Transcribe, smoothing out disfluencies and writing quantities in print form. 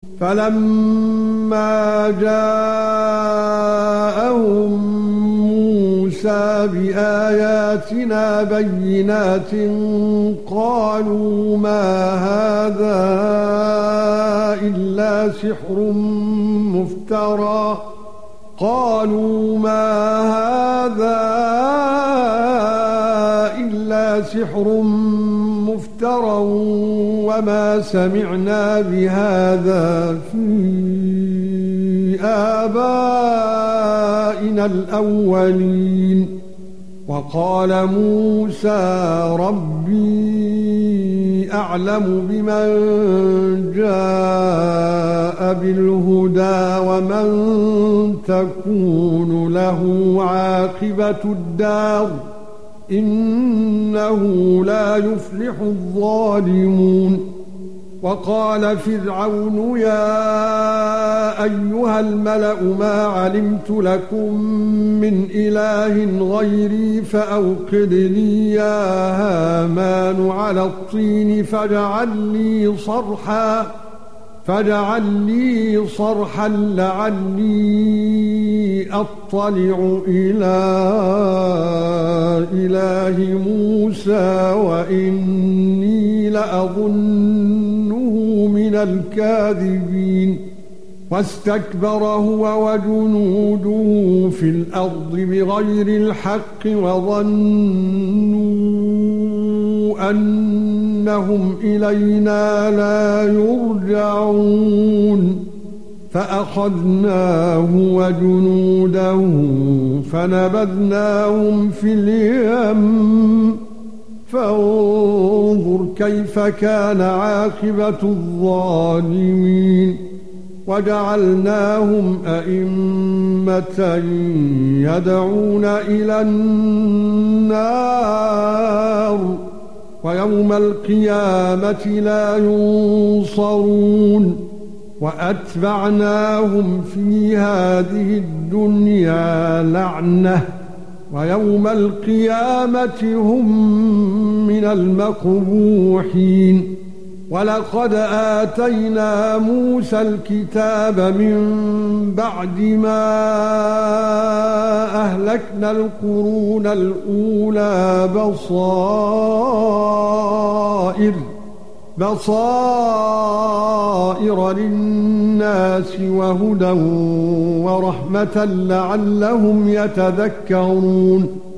فَلَمَّا جَاءَهُم مُوسَى بِآيَاتِنَا بَيِّنَاتٍ قَالُوا مَا هَذَا إِلَّا سِحْرٌ مُفْتَرًى وَمَا سَمِعْنَا بِهَذَا فِي آبَائِنَا الْأَوَّلِينَ وَقَالَ مُوسَى رَبِّي أَعْلَمُ بِمَنْ جَاءَ بِالْهُدَى وَمَنْ تَكُونُ لَهُ عَاقِبَةُ الدَّارِ إِنَّهُ لا يُفْلِحُ الظَّالِمُونَ وَقَالَ فِرْعَوْنُ يَا أَيُّهَا الْمَلَأُ مَا عَلِمْتُ لَكُمْ مِنْ إِلَٰهٍ غَيْرِي فَأَوْقِدْ لِي يَا هَامَانُ عَلَى الطِّينِ فاجعل لي صرحا لعلي أطلع إلى إله موسى وإني لأظنه من الكاذبين واستكبر هو وجنوده في الأرض بغير الحق وظنوا أنهم إلينا لا يرجعون فأخذناه وجنوده فنبذناهم في اليم فانظر كيف كان عاقبة الظالمين وجعلناهم أئمة يدعون إلى النار ويوم القيامة لا ينصرون وأتبعناهم في هذه الدنيا لعنة ويوم القيامة هم من المقبوحين وَلَقَدْ آتَيْنَا مُوسَى الْكِتَابَ مِنْ بَعْدِ مَا أَهْلَكْنَا الْقُرُونَ الْأُولَى بَصَائِرَ لِلنَّاسِ وَهُدًى وَرَحْمَةً لَعَلَّهُمْ يَتَذَكَّرُونَ